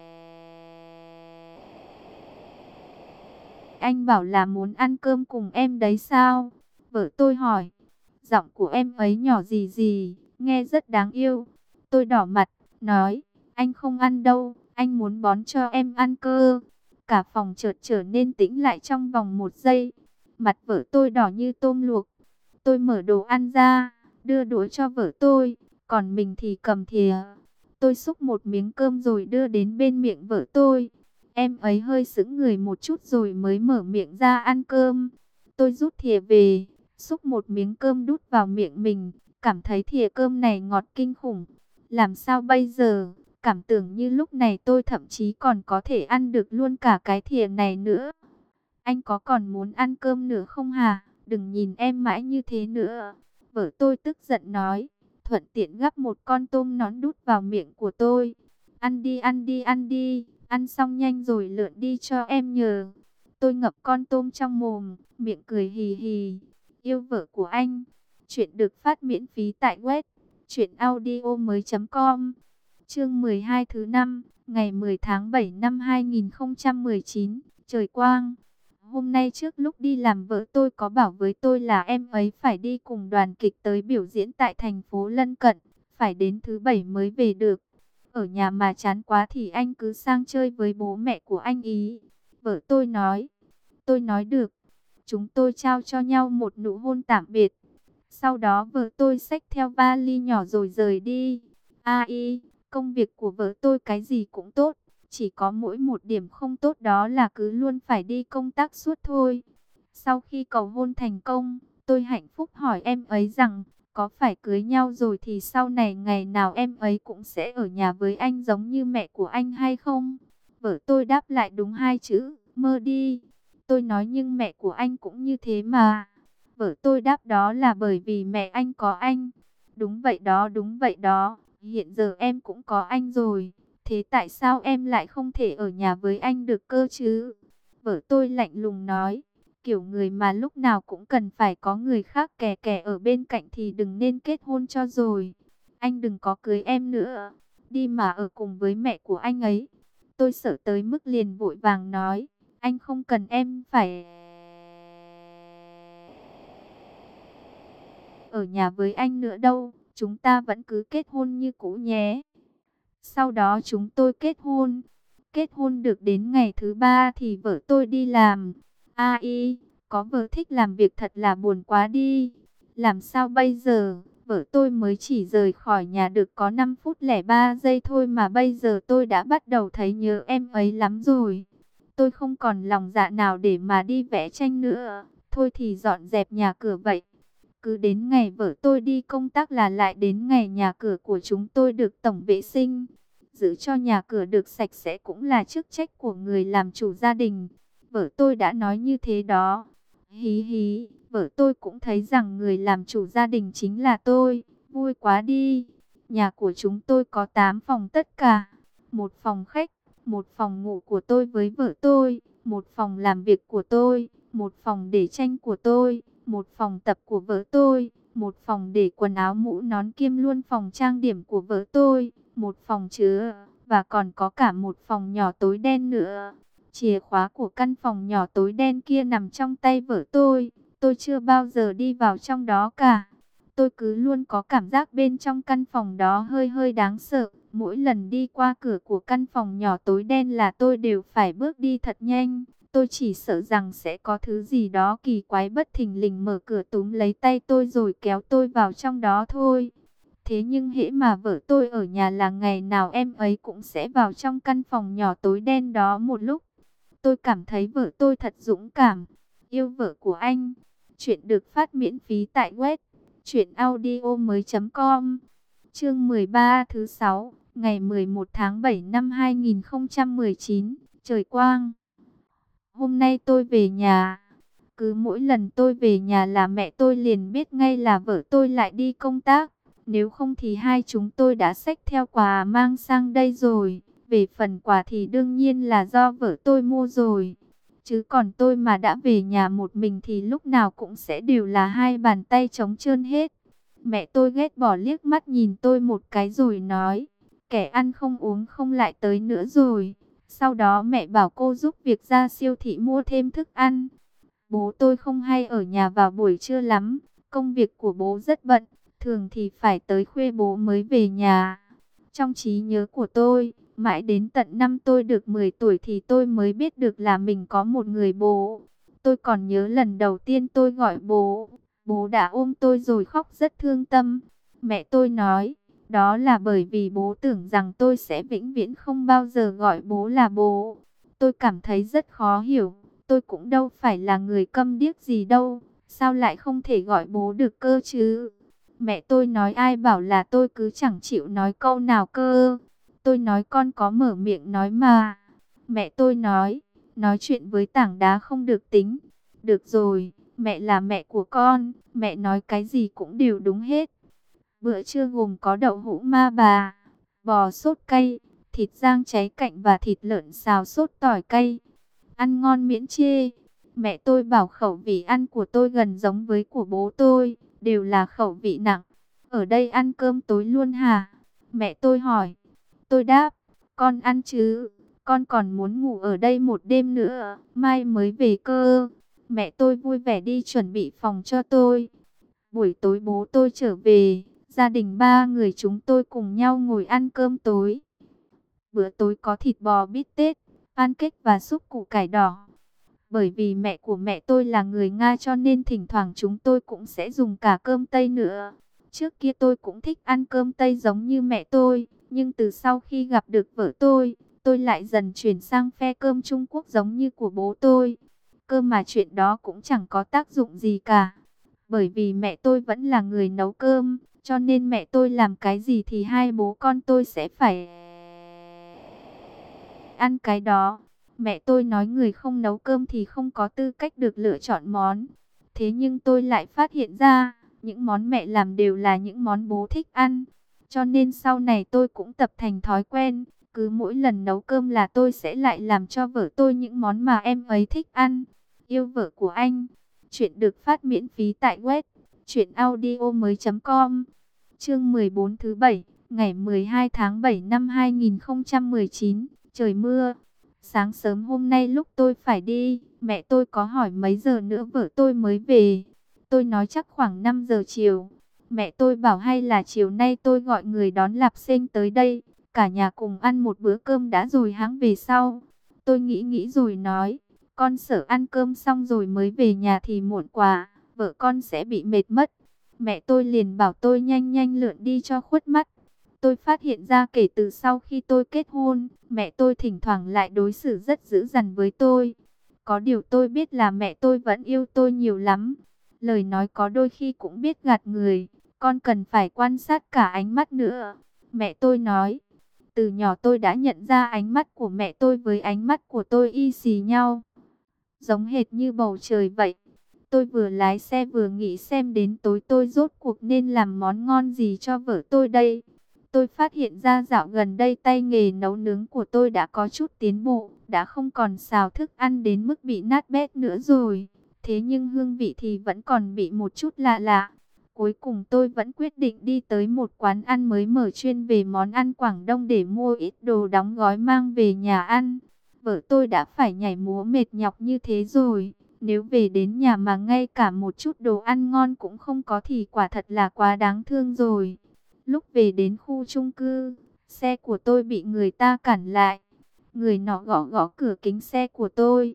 anh bảo là muốn ăn cơm cùng em đấy sao? Vợ tôi hỏi. Giọng của em ấy nhỏ gì gì, nghe rất đáng yêu. Tôi đỏ mặt, nói, anh không ăn đâu, anh muốn bón cho em ăn cơ. Cả phòng chợt trở nên tĩnh lại trong vòng một giây. Mặt vợ tôi đỏ như tôm luộc. Tôi mở đồ ăn ra, đưa đũa cho vợ tôi, còn mình thì cầm thìa. Tôi xúc một miếng cơm rồi đưa đến bên miệng vợ tôi. Em ấy hơi sững người một chút rồi mới mở miệng ra ăn cơm. Tôi rút thìa về, xúc một miếng cơm đút vào miệng mình, cảm thấy thìa cơm này ngọt kinh khủng. Làm sao bây giờ? Cảm tưởng như lúc này tôi thậm chí còn có thể ăn được luôn cả cái thìa này nữa. Anh có còn muốn ăn cơm nữa không hả? Đừng nhìn em mãi như thế nữa. Vợ tôi tức giận nói, thuận tiện gắp một con tôm nón đút vào miệng của tôi. Ăn đi, ăn đi, ăn đi, ăn xong nhanh rồi lượn đi cho em nhờ. Tôi ngậm con tôm trong mồm, miệng cười hì hì. Yêu vợ của anh. Chuyện được phát miễn phí tại web truyện audio mới chấm com. Chương mười hai thứ năm, ngày mười tháng bảy năm hai nghìn không trăm mười chín, trời quang. Hôm nay trước lúc đi làm vợ tôi có bảo với tôi là em ấy phải đi cùng đoàn kịch tới biểu diễn tại thành phố lân cận, phải đến thứ bảy mới về được. Ở nhà mà chán quá thì anh cứ sang chơi với bố mẹ của anh ý. Vợ tôi nói. Tôi nói được. Chúng tôi trao cho nhau một nụ hôn tạm biệt. Sau đó vợ tôi xách theo vali nhỏ rồi rời đi. A y, công việc của vợ tôi cái gì cũng tốt. Chỉ có mỗi một điểm không tốt đó là cứ luôn phải đi công tác suốt thôi. Sau khi cầu hôn thành công, tôi hạnh phúc hỏi em ấy rằng, có phải cưới nhau rồi thì sau này ngày nào em ấy cũng sẽ ở nhà với anh giống như mẹ của anh hay không? Vợ tôi đáp lại đúng hai chữ, mơ đi. Tôi nói nhưng mẹ của anh cũng như thế mà. Vợ tôi đáp đó là bởi vì mẹ anh có anh. Đúng vậy đó, đúng vậy đó. Hiện giờ em cũng có anh rồi. Thế tại sao em lại không thể ở nhà với anh được cơ chứ? Vợ tôi lạnh lùng nói. Kiểu người mà lúc nào cũng cần phải có người khác kè kè ở bên cạnh thì đừng nên kết hôn cho rồi. Anh đừng có cưới em nữa. Đi mà ở cùng với mẹ của anh ấy. Tôi sợ tới mức liền vội vàng nói. Anh không cần em phải ở nhà với anh nữa đâu. Chúng ta vẫn cứ kết hôn như cũ nhé. Sau đó chúng tôi kết hôn. Kết hôn được đến ngày thứ ba thì vợ tôi đi làm. A y, có vợ thích làm việc thật là buồn quá đi. Làm sao bây giờ? Vợ tôi mới chỉ rời khỏi nhà được có năm phút lẻ ba giây thôi mà bây giờ tôi đã bắt đầu thấy nhớ em ấy lắm rồi. Tôi không còn lòng dạ nào để mà đi vẽ tranh nữa. Thôi thì dọn dẹp nhà cửa vậy. Cứ đến ngày vợ tôi đi công tác là lại đến ngày nhà cửa của chúng tôi được tổng vệ sinh. Giữ cho nhà cửa được sạch sẽ cũng là chức trách của người làm chủ gia đình. Vợ tôi đã nói như thế đó. Hí hí, vợ tôi cũng thấy rằng người làm chủ gia đình chính là tôi. Vui quá đi. Nhà của chúng tôi có tám phòng tất cả. Một phòng khách, một phòng ngủ của tôi với vợ tôi, một phòng làm việc của tôi, một phòng để tranh của tôi, một phòng tập của vợ tôi, một phòng để quần áo mũ nón kiêm luôn phòng trang điểm của vợ tôi, một phòng chứa, và còn có cả một phòng nhỏ tối đen nữa. Chìa khóa của căn phòng nhỏ tối đen kia nằm trong tay vợ tôi, tôi chưa bao giờ đi vào trong đó cả. Tôi cứ luôn có cảm giác bên trong căn phòng đó hơi hơi đáng sợ. Mỗi lần đi qua cửa của căn phòng nhỏ tối đen là tôi đều phải bước đi thật nhanh. Tôi chỉ sợ rằng sẽ có thứ gì đó kỳ quái bất thình lình mở cửa túm lấy tay tôi rồi kéo tôi vào trong đó thôi. Thế nhưng hễ mà vợ tôi ở nhà là ngày nào em ấy cũng sẽ vào trong căn phòng nhỏ tối đen đó một lúc. Tôi cảm thấy vợ tôi thật dũng cảm. Yêu vợ của anh. Chuyện được phát miễn phí tại web truyện audio mới chấm com. Chương mười ba thứ sáu, ngày mười một tháng bảy năm hai nghìn không trăm mười chín, trời quang. Hôm nay tôi về nhà. Cứ mỗi lần tôi về nhà là mẹ tôi liền biết ngay là vợ tôi lại đi công tác. Nếu không thì hai chúng tôi đã xách theo quà mang sang đây rồi. Về phần quà thì đương nhiên là do vợ tôi mua rồi. Chứ còn tôi mà đã về nhà một mình thì lúc nào cũng sẽ đều là hai bàn tay trống trơn hết. Mẹ tôi ghét bỏ liếc mắt nhìn tôi một cái rồi nói, kẻ ăn không uống không lại tới nữa rồi. Sau đó mẹ bảo cô giúp việc ra siêu thị mua thêm thức ăn. Bố tôi không hay ở nhà vào buổi trưa lắm, công việc của bố rất bận, thường thì phải tới khuya bố mới về nhà. Trong trí nhớ của tôi, mãi đến tận năm tôi được mười tuổi thì tôi mới biết được là mình có một người bố. Tôi còn nhớ lần đầu tiên tôi gọi bố, bố đã ôm tôi rồi khóc rất thương tâm. Mẹ tôi nói, đó là bởi vì bố tưởng rằng tôi sẽ vĩnh viễn không bao giờ gọi bố là bố. Tôi cảm thấy rất khó hiểu, tôi cũng đâu phải là người câm điếc gì đâu, sao lại không thể gọi bố được cơ chứ? Mẹ tôi nói ai bảo là tôi cứ chẳng chịu nói câu nào cơ. Tôi nói con có mở miệng nói mà. Mẹ tôi nói, nói chuyện với tảng đá không được tính. Được rồi, mẹ là mẹ của con, mẹ nói cái gì cũng đều đúng hết. Bữa trưa gồm có đậu hũ ma bà, bò sốt cay, thịt rang cháy cạnh và thịt lợn xào sốt tỏi cay. Ăn ngon miễn chê. Mẹ tôi bảo khẩu vị ăn của tôi gần giống với của bố tôi, đều là khẩu vị nặng. Ở đây ăn cơm tối luôn hả? Mẹ tôi hỏi. Tôi đáp, con ăn chứ, con còn muốn ngủ ở đây một đêm nữa, mai mới về cơ. Mẹ tôi vui vẻ đi chuẩn bị phòng cho tôi. Buổi tối bố tôi trở về, gia đình ba người chúng tôi cùng nhau ngồi ăn cơm tối. Bữa tối có thịt bò bít tết, pancake và súp củ cải đỏ. Bởi vì mẹ của mẹ tôi là người Nga cho nên thỉnh thoảng chúng tôi cũng sẽ dùng cả cơm Tây nữa. Trước kia tôi cũng thích ăn cơm Tây giống như mẹ tôi, nhưng từ sau khi gặp được vợ tôi, tôi lại dần chuyển sang phe cơm Trung Quốc giống như của bố tôi. Cơ mà chuyện đó cũng chẳng có tác dụng gì cả. Bởi vì mẹ tôi vẫn là người nấu cơm, cho nên mẹ tôi làm cái gì thì hai bố con tôi sẽ phải ăn cái đó. Mẹ tôi nói người không nấu cơm thì không có tư cách được lựa chọn món. Thế nhưng tôi lại phát hiện ra, những món mẹ làm đều là những món bố thích ăn. Cho nên sau này tôi cũng tập thành thói quen, cứ mỗi lần nấu cơm là tôi sẽ lại làm cho vợ tôi những món mà em ấy thích ăn. Yêu vợ của anh. Chuyện được phát miễn phí tại web truyện audio mới chấm com. Chương mười bốn thứ bảy, ngày mười hai tháng bảy năm hai nghìn không trăm mười chín, trời mưa. Sáng sớm hôm nay lúc tôi phải đi, mẹ tôi có hỏi mấy giờ nữa vợ tôi mới về. Tôi nói chắc khoảng năm giờ chiều. Mẹ tôi bảo hay là chiều nay tôi gọi người đón Lạp Sinh tới đây, cả nhà cùng ăn một bữa cơm đã rồi hẵng về sau. Tôi nghĩ nghĩ rồi nói, con sợ ăn cơm xong rồi mới về nhà thì muộn quá, vợ con sẽ bị mệt mất. Mẹ tôi liền bảo tôi nhanh nhanh lượn đi cho khuất mắt. Tôi phát hiện ra kể từ sau khi tôi kết hôn, mẹ tôi thỉnh thoảng lại đối xử rất dữ dằn với tôi. Có điều tôi biết là mẹ tôi vẫn yêu tôi nhiều lắm. Lời nói có đôi khi cũng biết gạt người, con cần phải quan sát cả ánh mắt nữa. Mẹ tôi nói, từ nhỏ tôi đã nhận ra ánh mắt của mẹ tôi với ánh mắt của tôi y xì nhau, giống hệt như bầu trời vậy. Tôi vừa lái xe vừa nghĩ xem đến tối tôi rốt cuộc nên làm món ngon gì cho vợ tôi đây. Tôi phát hiện ra dạo gần đây tay nghề nấu nướng của tôi đã có chút tiến bộ, đã không còn xào thức ăn đến mức bị nát bét nữa rồi. Thế nhưng hương vị thì vẫn còn bị một chút lạ lạ. Cuối cùng tôi vẫn quyết định đi tới một quán ăn mới mở chuyên về món ăn Quảng Đông để mua ít đồ đóng gói mang về nhà ăn. Vợ tôi đã phải nhảy múa mệt nhọc như thế rồi, nếu về đến nhà mà ngay cả một chút đồ ăn ngon cũng không có thì quả thật là quá đáng thương rồi. Lúc về đến khu chung cư, xe của tôi bị người ta cản lại. Người nọ gõ gõ cửa kính xe của tôi.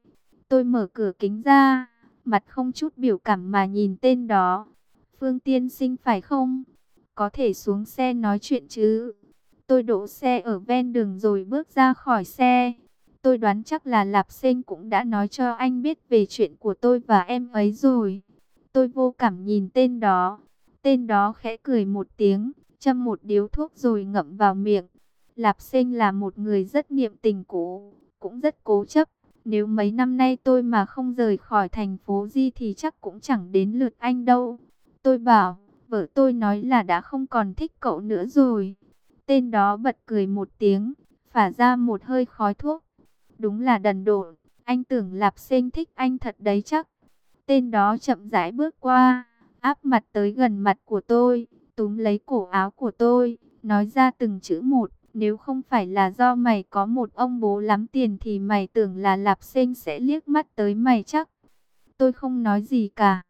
Tôi mở cửa kính ra, mặt không chút biểu cảm mà nhìn tên đó. Phương tiên sinh phải không? Có thể xuống xe nói chuyện chứ? Tôi đỗ xe ở ven đường rồi bước ra khỏi xe. Tôi đoán chắc là Lạp Sinh cũng đã nói cho anh biết về chuyện của tôi và em ấy rồi. Tôi vô cảm nhìn tên đó. Tên đó khẽ cười một tiếng, châm một điếu thuốc rồi ngậm vào miệng. Lạp Sinh là một người rất niệm tình cũ, cũng rất cố chấp. Nếu mấy năm nay tôi mà không rời khỏi thành phố Di thì chắc cũng chẳng đến lượt anh đâu. Tôi bảo, vợ tôi nói là đã không còn thích cậu nữa rồi. Tên đó bật cười một tiếng, phả ra một hơi khói thuốc. Đúng là đần độn, anh tưởng Lạp Sinh thích anh thật đấy chắc. Tên đó chậm rãi bước qua, áp mặt tới gần mặt của tôi, túm lấy cổ áo của tôi, nói ra từng chữ một. Nếu không phải là do mày có một ông bố lắm tiền thì mày tưởng là Lạp Sinh sẽ liếc mắt tới mày chắc. Tôi không nói gì cả,